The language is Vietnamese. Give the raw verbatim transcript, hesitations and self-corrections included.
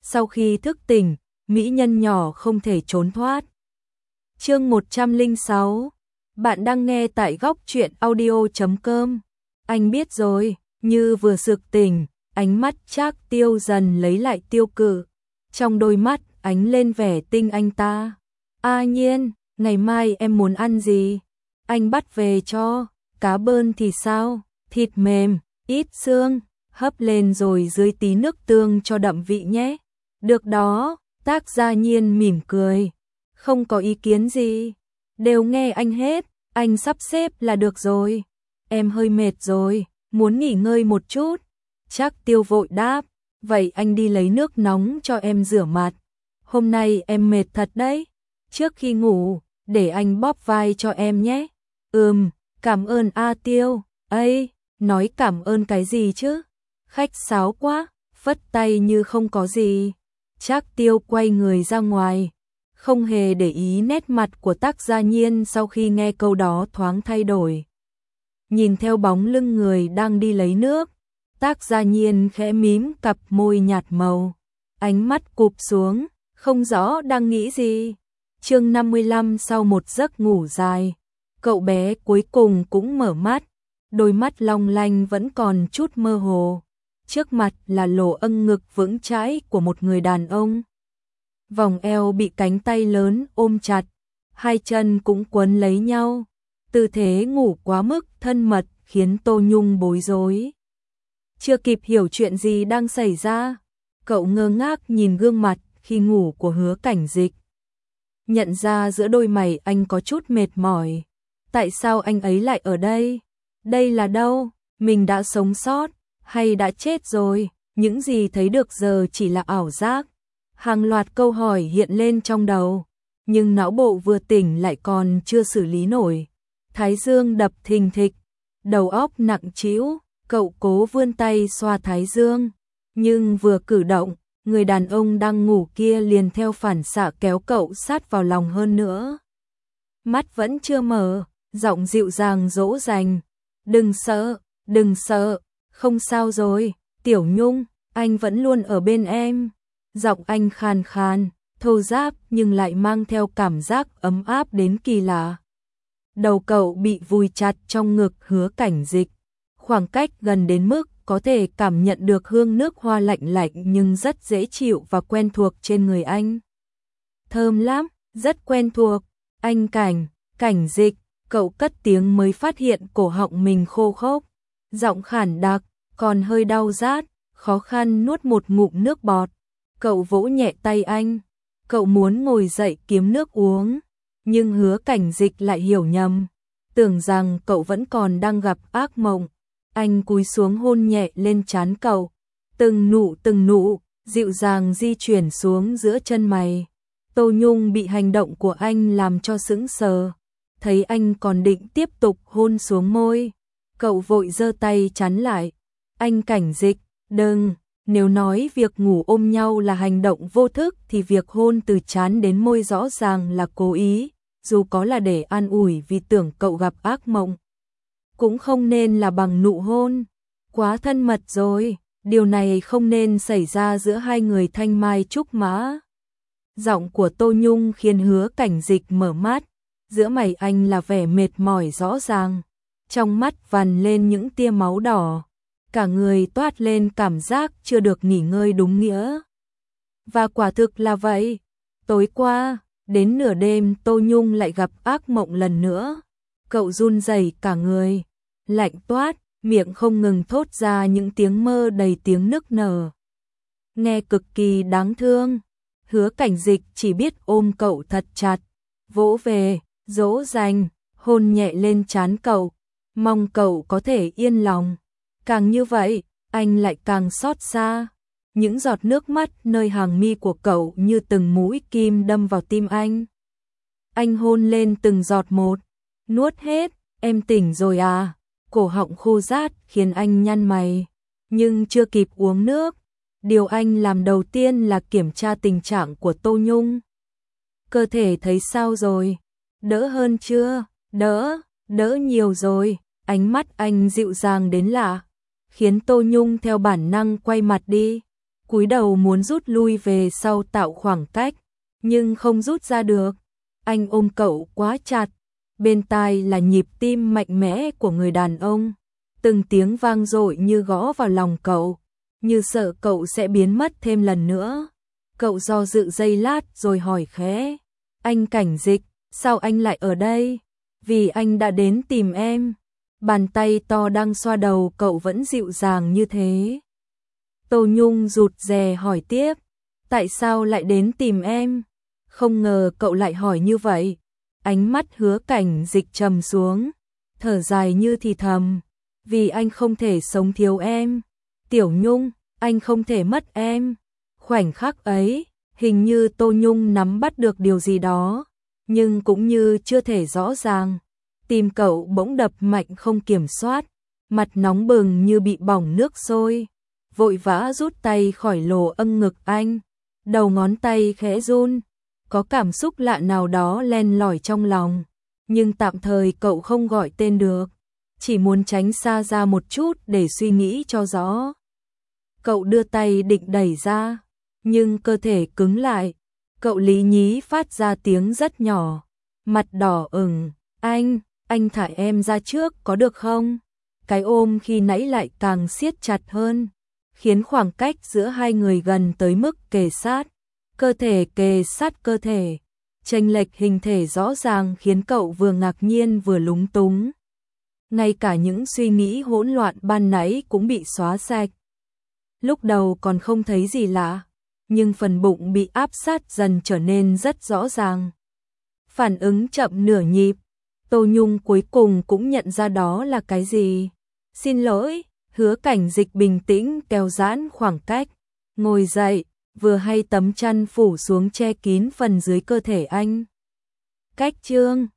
Sau khi thức tỉnh, mỹ nhân nhỏ không thể trốn thoát. Chương một trăm lẻ sáu. Bạn đang nghe tại góc truyện audio chấm com. Anh biết rồi, như vừa sực tỉnh, ánh mắt Trác Tiêu dần lấy lại tiêu cự. Trong đôi mắt ánh lên vẻ tinh anh ta. A Nhiên, ngày mai em muốn ăn gì? Anh bắt về cho. Cá bơn thì sao? Thịt mềm, ít xương, hấp lên rồi dưới tí nước tương cho đậm vị nhé. Được đó, Tác Gia Nhiên mỉm cười. Không có ý kiến gì. Đều nghe anh hết, anh sắp xếp là được rồi. Em hơi mệt rồi, muốn nghỉ ngơi một chút. Trác Tiêu vội đáp, vậy anh đi lấy nước nóng cho em rửa mặt. Hôm nay em mệt thật đấy. Trước khi ngủ, để anh bóp vai cho em nhé. Ừm, cảm ơn A Tiêu. Ây, nói cảm ơn cái gì chứ? Khách sáo quá, phất tay như không có gì. Trác Tiêu quay người ra ngoài, không hề để ý nét mặt của Tác Gia Nhiên sau khi nghe câu đó thoáng thay đổi. Nhìn theo bóng lưng người đang đi lấy nước, Tác Gia Nhiên khẽ mím cặp môi nhạt màu, ánh mắt cụp xuống, không rõ đang nghĩ gì. Chương năm mươi lăm. Sau một giấc ngủ dài, cậu bé cuối cùng cũng mở mắt, đôi mắt long lanh vẫn còn chút mơ hồ. Trước mặt là lỗ âng ngực vững chãi của một người đàn ông. Vòng eo bị cánh tay lớn ôm chặt, hai chân cũng quấn lấy nhau. Tư thế ngủ quá mức thân mật khiến Tô Nhung bối rối. Chưa kịp hiểu chuyện gì đang xảy ra, cậu ngơ ngác nhìn gương mặt khi ngủ của Hứa Cảnh Dịch. Nhận ra giữa đôi mày anh có chút mệt mỏi. Tại sao anh ấy lại ở đây? Đây là đâu? Mình đã sống sót hay đã chết rồi? Những gì thấy được giờ chỉ là ảo giác. Hàng loạt câu hỏi hiện lên trong đầu, nhưng não bộ vừa tỉnh lại còn chưa xử lý nổi. Thái dương đập thình thịch, đầu óc nặng trĩu, cậu cố vươn tay xoa thái dương, nhưng vừa cử động, người đàn ông đang ngủ kia liền theo phản xạ kéo cậu sát vào lòng hơn nữa. Mắt vẫn chưa mở, giọng dịu dàng dỗ dành, "Đừng sợ, đừng sợ, không sao rồi, Tiểu Nhung, anh vẫn luôn ở bên em." Giọng anh khàn khàn, thô ráp nhưng lại mang theo cảm giác ấm áp đến kỳ lạ. Đầu cậu bị vùi chặt trong ngực Hứa Cảnh Dịch, khoảng cách gần đến mức có thể cảm nhận được hương nước hoa lạnh lạnh nhưng rất dễ chịu và quen thuộc trên người anh. Thơm lắm, rất quen thuộc. Anh Cảnh, Cảnh Dịch, cậu cất tiếng mới phát hiện cổ họng mình khô khốc, giọng khản đặc, còn hơi đau rát, khó khăn nuốt một ngụm nước bọt. Cậu vỗ nhẹ tay anh, cậu muốn ngồi dậy kiếm nước uống, nhưng Hứa Cảnh Dịch lại hiểu nhầm, tưởng rằng cậu vẫn còn đang gặp ác mộng. Anh cúi xuống hôn nhẹ lên trán cậu, từng nụ từng nụ, dịu dàng di chuyển xuống giữa chân mày. Tô Nhung bị hành động của anh làm cho sững sờ, thấy anh còn định tiếp tục hôn xuống môi, cậu vội giơ tay chắn lại. Anh Cảnh Dịch, đừng, nếu nói việc ngủ ôm nhau là hành động vô thức thì việc hôn từ trán đến môi rõ ràng là cố ý, dù có là để an ủi vì tưởng cậu gặp ác mộng, cũng không nên là bằng nụ hôn, quá thân mật rồi, điều này không nên xảy ra giữa hai người thanh mai trúc mã. Giọng của Tô Nhung khiến Hứa Cảnh Dịch mở mắt, giữa mày anh là vẻ mệt mỏi rõ ràng, trong mắt vằn lên những tia máu đỏ, cả người toát lên cảm giác chưa được nghỉ ngơi đúng nghĩa. Và quả thực là vậy, tối qua, đến nửa đêm Tô Nhung lại gặp ác mộng lần nữa. Cậu run rẩy cả người, lạnh toát, miệng không ngừng thốt ra những tiếng mơ đầy tiếng nức nở. Nghe cực kỳ đáng thương. Hứa Cảnh Dịch chỉ biết ôm cậu thật chặt, vỗ về, dỗ dành, hôn nhẹ lên trán cậu, mong cậu có thể yên lòng. Càng như vậy, anh lại càng xót xa. Những giọt nước mắt nơi hàng mi của cậu như từng mũi kim đâm vào tim anh. Anh hôn lên từng giọt một, nuốt hết, em tỉnh rồi à? Cổ họng khô rát khiến anh nhăn mày, nhưng chưa kịp uống nước, điều anh làm đầu tiên là kiểm tra tình trạng của Tô Nhung. Cơ thể thấy sao rồi? Đỡ hơn chưa? Đỡ, đỡ nhiều rồi. Ánh mắt anh dịu dàng đến lạ, khiến Tô Nhung theo bản năng quay mặt đi. cúi đầu muốn rút lui về sau tạo khoảng cách, nhưng không rút ra được. Anh ôm cậu quá chặt, bên tai là nhịp tim mạnh mẽ của người đàn ông, từng tiếng vang dội như gõ vào lòng cậu, như sợ cậu sẽ biến mất thêm lần nữa. Cậu do dự giây lát rồi hỏi khẽ, anh Cảnh Dịch, sao anh lại ở đây? Vì anh đã đến tìm em. Bàn tay to đang xoa đầu cậu vẫn dịu dàng như thế. Tô Nhung rụt rè hỏi tiếp, tại sao lại đến tìm em? Không ngờ cậu lại hỏi như vậy. Ánh mắt Hứa Cảnh Dịch trầm xuống, thở dài như thì thầm, vì anh không thể sống thiếu em. Tiểu Nhung, anh không thể mất em. Khoảnh khắc ấy, hình như Tô Nhung nắm bắt được điều gì đó, nhưng cũng như chưa thể rõ ràng. Tim cậu bỗng đập mạnh không kiểm soát, mặt nóng bừng như bị bỏng nước sôi, vội vã rút tay khỏi lỗ âng ngực anh, đầu ngón tay khẽ run, có cảm xúc lạ nào đó len lỏi trong lòng, nhưng tạm thời cậu không gọi tên được, chỉ muốn tránh xa ra một chút để suy nghĩ cho rõ. Cậu đưa tay định đẩy ra, nhưng cơ thể cứng lại, cậu lý nhí phát ra tiếng rất nhỏ, mặt đỏ ửng, anh, anh thả em ra trước có được không? Cái ôm khi nãy lại càng siết chặt hơn, khiến khoảng cách giữa hai người gần tới mức kề sát, cơ thể kề sát cơ thể, chênh lệch hình thể rõ ràng khiến cậu vừa ngạc nhiên vừa lúng túng. Ngay cả những suy nghĩ hỗn loạn ban nãy cũng bị xóa sạch. Lúc đầu còn không thấy gì lạ, nhưng phần bụng bị áp sát dần trở nên rất rõ ràng. Phản ứng chậm nửa nhịp, Tô Nhung cuối cùng cũng nhận ra đó là cái gì. Xin lỗi, Hứa Cảnh Dịch bình tĩnh kéo giãn khoảng cách, ngồi dậy, vừa hay tấm chăn phủ xuống che kín phần dưới cơ thể anh. Cách chương